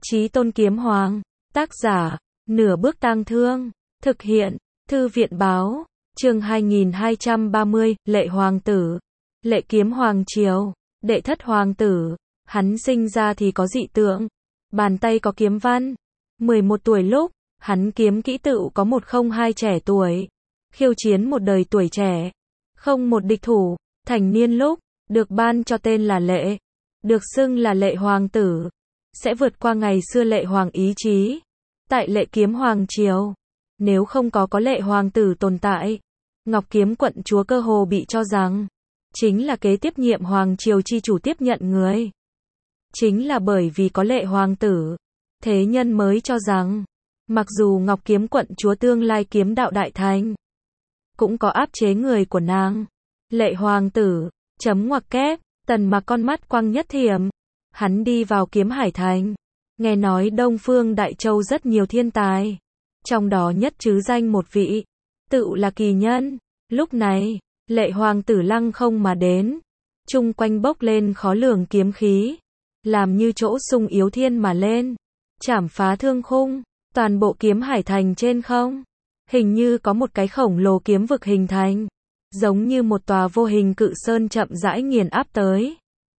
Chí Tôn Kiếm Hoàng. Tác giả, Nửa Bước Tang Thương. Thực hiện, Thư viện Báo. Chương 2230, Lệ Hoàng tử. Lệ Kiếm Hoàng triều. Đệ thất hoàng tử. Hắn sinh ra thì có dị tượng. Bàn tay có kiếm văn. 11 tuổi lúc, hắn kiếm kỹ tựu có 102 trẻ tuổi. Khiêu chiến một đời tuổi trẻ. Không một địch thủ. Thành niên lúc, được ban cho tên là Lệ. Được xưng là Lệ Hoàng tử. Sẽ vượt qua ngày xưa Lệ Hoàng ý chí. Tại Lệ Kiếm Hoàng triều. Nếu không có Lệ Hoàng tử tồn tại, Ngọc Kiếm quận chúa cơ hồ bị cho rằng chính là kế tiếp nhiệm Hoàng triều chi chủ tiếp nhận người. Chính là bởi vì có Lệ Hoàng tử, thế nhân mới cho rằng, mặc dù Ngọc Kiếm quận chúa tương lai kiếm đạo đại thành, cũng có áp chế người của nàng. Lệ Hoàng tử, chấm ngoặc kép, Tần Mặc con mắt quăng nhất thiểm. Hắn đi vào Kiếm Hải Thành. Nghe nói Đông Phương Đại Châu rất nhiều thiên tài. Trong đó nhất chứ danh một vị, tựu là kỳ nhân. Lúc này, Lệ Hoàng tử lăng không mà đến. Chung quanh bốc lên khó lường kiếm khí. Làm như chỗ sung yếu thiên mà lên. Chảm phá thương khung. Toàn bộ Kiếm Hải Thành trên không. Hình như có một cái khổng lồ kiếm vực hình thành. Giống như một tòa vô hình cự sơn chậm rãi nghiền áp tới.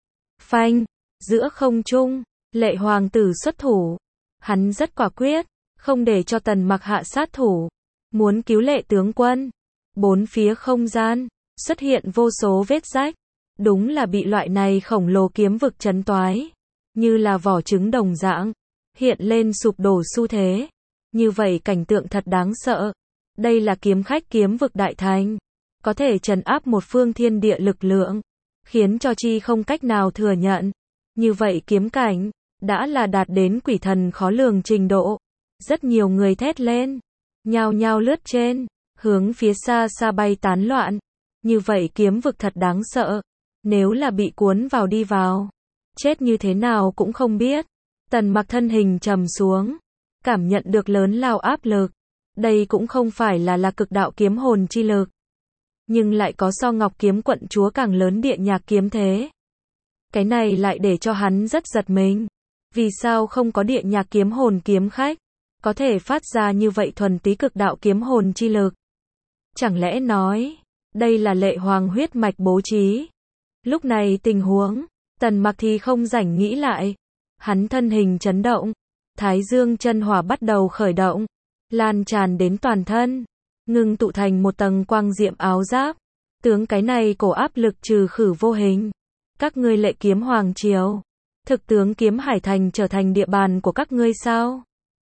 Phanh, giữa không trung, Lệ Hoàng tử xuất thủ. Hắn rất quả quyết, không để cho Tần Mặc hạ sát thủ. Muốn cứu Lệ tướng quân. Bốn phía không gian, xuất hiện vô số vết rách. Đúng là bị loại này khổng lồ kiếm vực chấn toái. Như là vỏ trứng đồng dạng. Hiện lên sụp đổ xu thế. Như vậy cảnh tượng thật đáng sợ. Đây là kiếm khách kiếm vực đại thành. Có thể trấn áp một phương thiên địa lực lượng. Khiến cho chi không cách nào thừa nhận. Như vậy kiếm cảnh, đã là đạt đến quỷ thần khó lường trình độ. Rất nhiều người thét lên. Nhao nhao lướt trên. Hướng phía xa xa bay tán loạn. Như vậy kiếm vực thật đáng sợ. Nếu là bị cuốn vào đi vào. Chết như thế nào cũng không biết. Tần Mặc thân hình trầm xuống. Cảm nhận được lớn lao áp lực. Đây cũng không phải là cực đạo kiếm hồn chi lực. Nhưng lại có so Ngọc Kiếm quận chúa càng lớn địa nhạc kiếm thế. Cái này lại để cho hắn rất giật mình. Vì sao không có địa nhạc kiếm hồn kiếm khách có thể phát ra như vậy thuần túy cực đạo kiếm hồn chi lực? Chẳng lẽ nói, đây là Lệ Hoàng huyết mạch bố trí? Lúc này tình huống, Tần Mặc thì không rảnh nghĩ lại. Hắn thân hình chấn động, Thái Dương chân hỏa bắt đầu khởi động, lan tràn đến toàn thân, ngưng tụ thành một tầng quang diệm áo giáp. Tướng cái này cổ áp lực trừ khử vô hình. Các ngươi Lệ Kiếm Hoàng triều, thực tướng Kiếm Hải Thành trở thành địa bàn của các ngươi sao?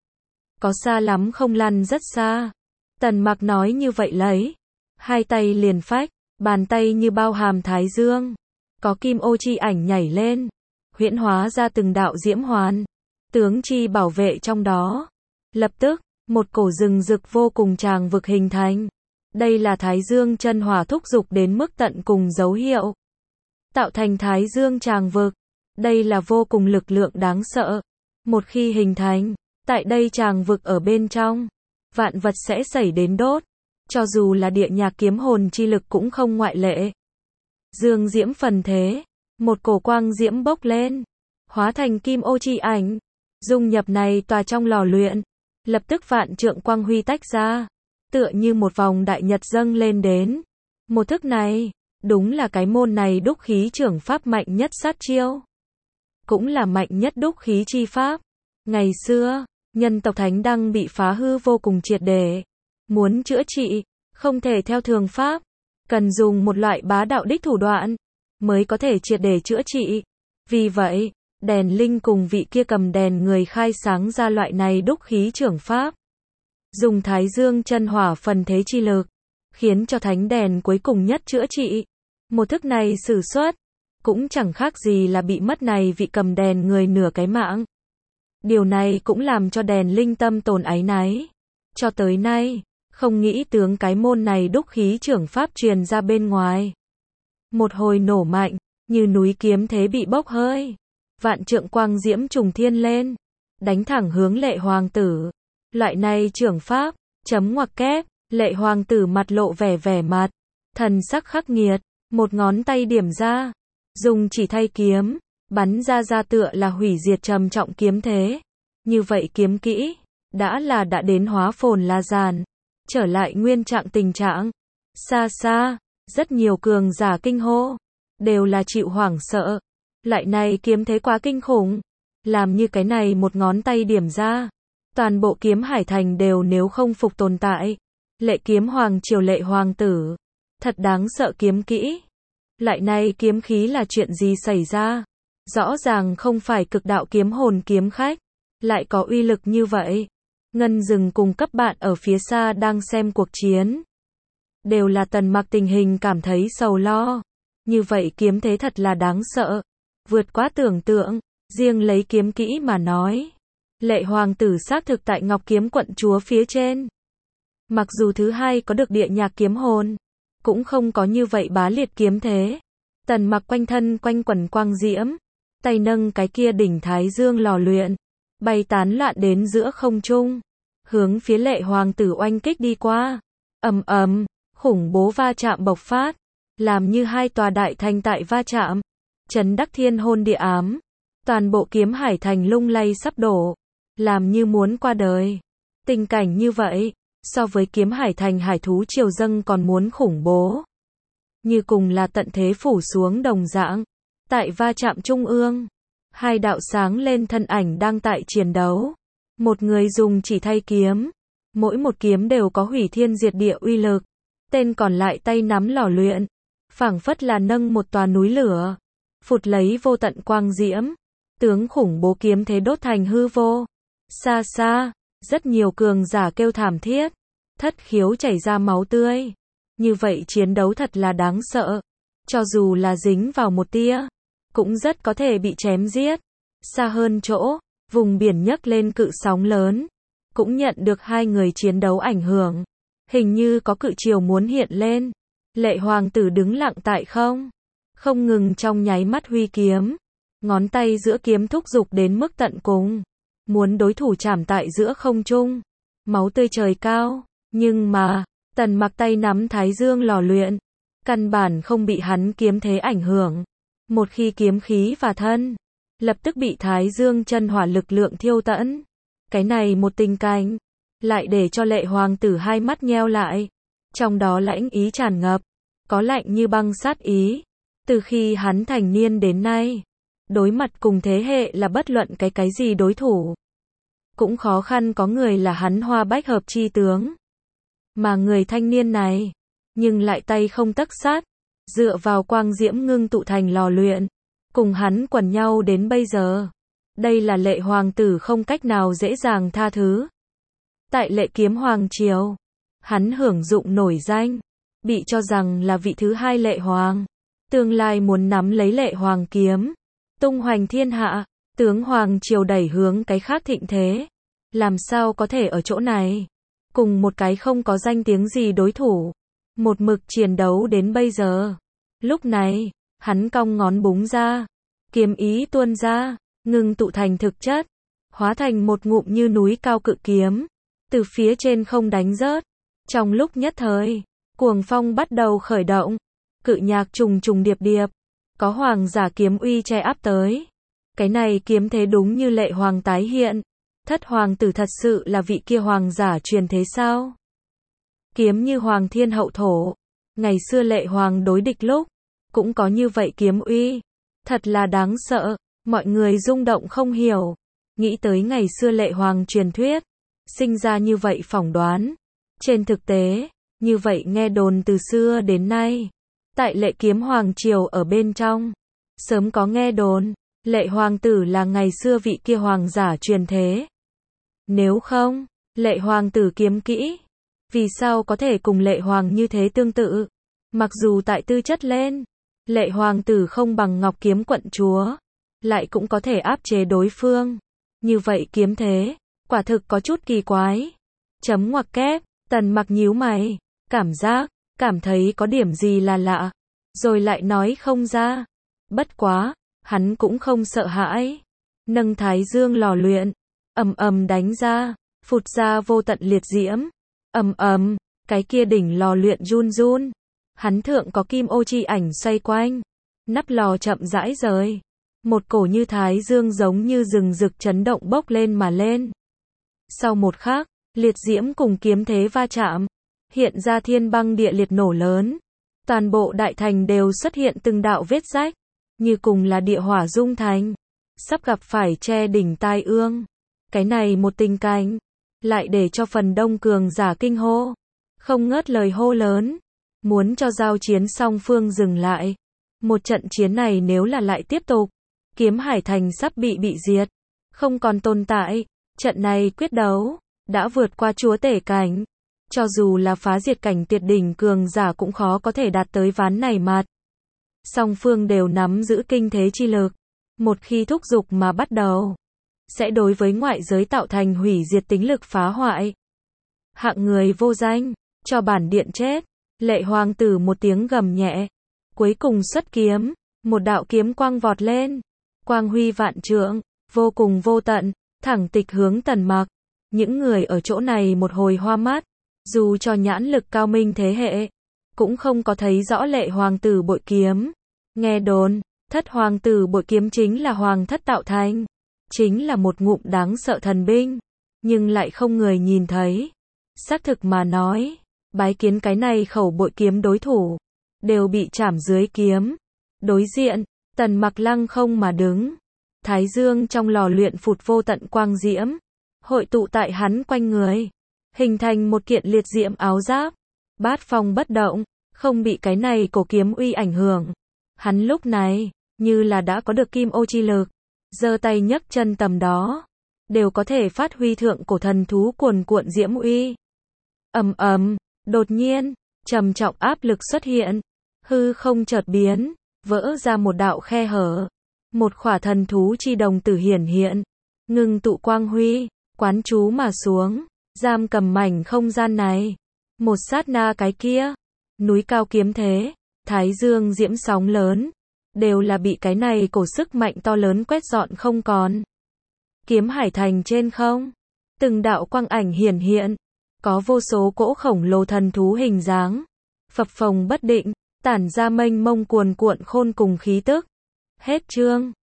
Có xa lắm không, lăn rất xa. Tần Mặc nói như vậy lấy hai tay liền phách, bàn tay như bao hàm thái dương, có kim ô chi ảnh nhảy lên, huyễn hóa ra từng đạo diễm hoàn, tướng chi bảo vệ trong đó. Lập tức, một cổ rừng rực vô cùng tràng vực hình thành. Đây là Thái Dương chân hỏa thúc dục đến mức tận cùng dấu hiệu. Tạo thành Thái Dương tràng vực. Đây là vô cùng lực lượng đáng sợ. Một khi hình thành, tại đây tràng vực ở bên trong, vạn vật sẽ xảy đến đốt. Cho dù là địa nhạc kiếm hồn chi lực cũng không ngoại lệ. Dương diễm phần thế, một cổ quang diễm bốc lên, hóa thành kim ô chi ảnh, dung nhập này tòa trong lò luyện. Lập tức vạn trượng quang huy tách ra, tựa như một vòng đại nhật dâng lên đến. Một thức này, đúng là cái môn này đúc khí trưởng pháp mạnh nhất sát chiêu. Cũng là mạnh nhất đúc khí chi pháp. Ngày xưa, nhân tộc Thánh Đăng bị phá hư vô cùng triệt để. Muốn chữa trị, không thể theo thường pháp. Cần dùng một loại bá đạo đích thủ đoạn, mới có thể triệt để chữa trị. Vì vậy, Đèn Linh cùng vị kia cầm đèn người khai sáng ra loại này đúc khí trưởng pháp. Dùng Thái Dương chân hỏa phần thế chi lực, khiến cho thánh đèn cuối cùng nhất chữa trị. Một thức này sử xuất, cũng chẳng khác gì là bị mất này vị cầm đèn người nửa cái mạng. Điều này cũng làm cho Đèn Linh tâm tồn áy náy. Cho tới nay, không nghĩ tướng cái môn này đúc khí trưởng pháp truyền ra bên ngoài. Một hồi nổ mạnh, như núi kiếm thế bị bốc hơi. Vạn trượng quang diễm trùng thiên lên, đánh thẳng hướng Lệ Hoàng tử. Loại này trưởng pháp, chấm ngoặc kép, Lệ Hoàng tử mặt lộ vẻ mặt, thần sắc khắc nghiệt, một ngón tay điểm ra, dùng chỉ thay kiếm, bắn ra tựa là hủy diệt trầm trọng kiếm thế. Như vậy kiếm kỹ, đã đến hóa phồn la giàn, trở lại nguyên trạng tình trạng. Xa xa, rất nhiều cường giả kinh hô, đều là chịu hoảng sợ. Lại này kiếm thế quá kinh khủng, làm như cái này một ngón tay điểm ra, toàn bộ kiếm hải thành đều nếu không phục tồn tại. Lệ kiếm hoàng triều lệ hoàng tử, thật đáng sợ kiếm kỹ. Lại này kiếm khí là chuyện gì xảy ra? Rõ ràng không phải cực đạo kiếm hồn kiếm khách, lại có uy lực như vậy. Ngân Dừng cùng các bạn ở phía xa đang xem cuộc chiến, đều là Tần Mặc tình hình cảm thấy sầu lo. Như vậy kiếm thế thật là đáng sợ, vượt quá tưởng tượng. Riêng lấy kiếm kỹ mà nói, lệ hoàng tử xác thực tại Ngọc Kiếm quận chúa phía trên. Mặc dù thứ hai có được địa nhạc kiếm hồn, cũng không có như vậy bá liệt kiếm thế. Tần Mặc quanh thân quanh quẩn quang diễm, tay nâng cái kia đỉnh thái dương lò luyện, bay tán loạn đến giữa không trung, hướng phía lệ hoàng tử oanh kích đi qua. Ầm ầm, khủng bố va chạm bộc phát, làm như hai tòa đại thành tại va chạm, chấn đắc thiên hôn địa ám. Toàn bộ kiếm hải thành lung lay sắp đổ, làm như muốn qua đời. Tình cảnh như vậy, so với kiếm hải thành hải thú triều dâng còn muốn khủng bố. Như cùng là tận thế phủ xuống đồng dạng. Tại va chạm trung ương, hai đạo sáng lên thân ảnh đang tại chiến đấu. Một người dùng chỉ thay kiếm, mỗi một kiếm đều có hủy thiên diệt địa uy lực. Tên còn lại tay nắm lò luyện, phảng phất là nâng một tòa núi lửa, phụt lấy vô tận quang diễm. Tướng khủng bố kiếm thế đốt thành hư vô. Xa xa, rất nhiều cường giả kêu thảm thiết, thất khiếu chảy ra máu tươi. Như vậy chiến đấu thật là đáng sợ. Cho dù là dính vào một tia, cũng rất có thể bị chém giết. Xa hơn chỗ, vùng biển nhấc lên cự sóng lớn, cũng nhận được hai người chiến đấu ảnh hưởng. Hình như có cự triều muốn hiện lên. Lệ hoàng tử đứng lặng tại không ngừng trong nháy mắt huy kiếm. Ngón tay giữa kiếm thúc giục đến mức tận cùng, muốn đối thủ chạm tại giữa không trung. Máu tươi trời cao, nhưng mà, Tần Mặc tay nắm thái dương lò luyện, căn bản không bị hắn kiếm thế ảnh hưởng. Một khi kiếm khí và thân, lập tức bị thái dương chân hỏa lực lượng thiêu tận. Cái này một tình cảnh, lại để cho lệ hoàng tử hai mắt nheo lại. Trong đó lãnh ý tràn ngập, có lạnh như băng sát ý. Từ khi hắn thành niên đến nay, đối mặt cùng thế hệ là bất luận cái gì đối thủ, cũng khó khăn có người là hắn hoa bách hợp chi tướng. Mà người thanh niên này, nhưng lại tay không tấc sắt, dựa vào quang diễm ngưng tụ thành lò luyện, cùng hắn quần nhau đến bây giờ. Đây là lệ hoàng tử không cách nào dễ dàng tha thứ. Tại lệ kiếm hoàng triều, hắn hưởng dụng nổi danh, bị cho rằng là vị thứ hai lệ hoàng, tương lai muốn nắm lấy lệ hoàng kiếm, tung hoành thiên hạ. Tướng hoàng triều đẩy hướng cái khác thịnh thế, làm sao có thể ở chỗ này cùng một cái không có danh tiếng gì đối thủ, một mực chiến đấu đến bây giờ. Lúc này, hắn cong ngón búng ra, kiếm ý tuôn ra, ngưng tụ thành thực chất, hóa thành một ngụm như núi cao cự kiếm, từ phía trên không đánh rớt. Trong lúc nhất thời, cuồng phong bắt đầu khởi động, cự nhạc trùng trùng điệp điệp, có hoàng giả kiếm uy che áp tới. Cái này kiếm thế đúng như lệ hoàng tái hiện. Thất hoàng tử thật sự là vị kia hoàng giả truyền thế sao? Kiếm như hoàng thiên hậu thổ, ngày xưa lệ hoàng đối địch lúc, cũng có như vậy kiếm uy. Thật là đáng sợ, mọi người rung động không hiểu. Nghĩ tới ngày xưa lệ hoàng truyền thuyết, sinh ra như vậy phỏng đoán. Trên thực tế, như vậy nghe đồn từ xưa đến nay. Tại lệ kiếm hoàng triều ở bên trong, sớm có nghe đồn, lệ hoàng tử là ngày xưa vị kia hoàng giả truyền thế. Nếu không, lệ hoàng tử kiếm kỹ, vì sao có thể cùng lệ hoàng như thế tương tự? Mặc dù tại tư chất lên, lệ hoàng tử không bằng Ngọc Kiếm quận chúa, lại cũng có thể áp chế đối phương. Như vậy kiếm thế, quả thực có chút kỳ quái. Chấm ngoặc kép, Tần Mặc nhíu mày, cảm thấy có điểm gì là lạ, rồi lại nói không ra. Bất quá, hắn cũng không sợ hãi, nâng thái dương lò luyện, ầm ầm đánh ra, phụt ra vô tận liệt diễm. Ầm ầm, cái kia đỉnh lò luyện run run. Hắn thượng có kim ô chi ảnh xoay quanh, nắp lò chậm rãi rời. một cổ như thái dương giống như rừng rực chấn động bốc lên mà lên. Sau một khắc, liệt diễm cùng kiếm thế va chạm, hiện ra thiên băng địa liệt nổ lớn. Toàn bộ đại thành đều xuất hiện từng đạo vết rách, như cùng là địa hỏa dung thành, sắp gặp phải che đỉnh tai ương. Cái này một tình cảnh, lại để cho phần đông cường giả kinh hô, không ngớt lời hô lớn, muốn cho giao chiến song phương dừng lại. Một trận chiến này nếu là lại tiếp tục, Kiếm Hải Thành sắp bị diệt, không còn tồn tại. Trận này quyết đấu, đã vượt qua chúa tể cảnh. Cho dù là phá diệt cảnh tuyệt đỉnh cường giả cũng khó có thể đạt tới ván này mặt. Song phương đều nắm giữ kinh thế chi lực. Một khi thúc giục mà bắt đầu, sẽ đối với ngoại giới tạo thành hủy diệt tính lực phá hoại. Hạng người vô danh, cho bản điện chết. Lệ hoàng tử một tiếng gầm nhẹ. Cuối cùng xuất kiếm, một đạo kiếm quang vọt lên. Quang huy vạn trượng, vô cùng vô tận, thẳng tịch hướng Tần Mặc. Những người ở chỗ này một hồi hoa mắt, dù cho nhãn lực cao minh thế hệ, cũng không có thấy rõ lệ hoàng tử bội kiếm. Nghe đồn, thất hoàng tử bội kiếm chính là hoàng thất tạo thành, chính là một ngụm đáng sợ thần binh, nhưng lại không người nhìn thấy. Xác thực mà nói, bái kiến cái này khẩu bội kiếm đối thủ, đều bị chảm dưới kiếm. Đối diện, Tần Mặc lăng không mà đứng, thái dương trong lò luyện phụt vô tận quang diễm, hội tụ tại hắn quanh người, hình thành một kiện liệt diễm áo giáp, bát phong bất động, không bị cái này cổ kiếm uy ảnh hưởng. Hắn lúc này, như là đã có được kim ô chi lực, giơ tay nhấc chân tầm đó, đều có thể phát huy thượng cổ thần thú cuồn cuộn diễm uy. Ầm ầm, đột nhiên, trầm trọng áp lực xuất hiện, hư không chợt biến, vỡ ra một đạo khe hở, một khỏa thần thú chi đồng tử hiển hiện, ngưng tụ quang huy, quán chú mà xuống, giam cầm mảnh không gian này. Một sát na cái kia, núi cao kiếm thế, thái dương diễm sóng lớn, đều là bị cái này cổ sức mạnh to lớn quét dọn không còn. Kiếm Hải Thành trên không, từng đạo quang ảnh hiển hiện, có vô số cỗ khổng lồ thần thú hình dáng, phập phồng bất định, tản ra mênh mông cuồn cuộn khôn cùng khí tức. Hết chương.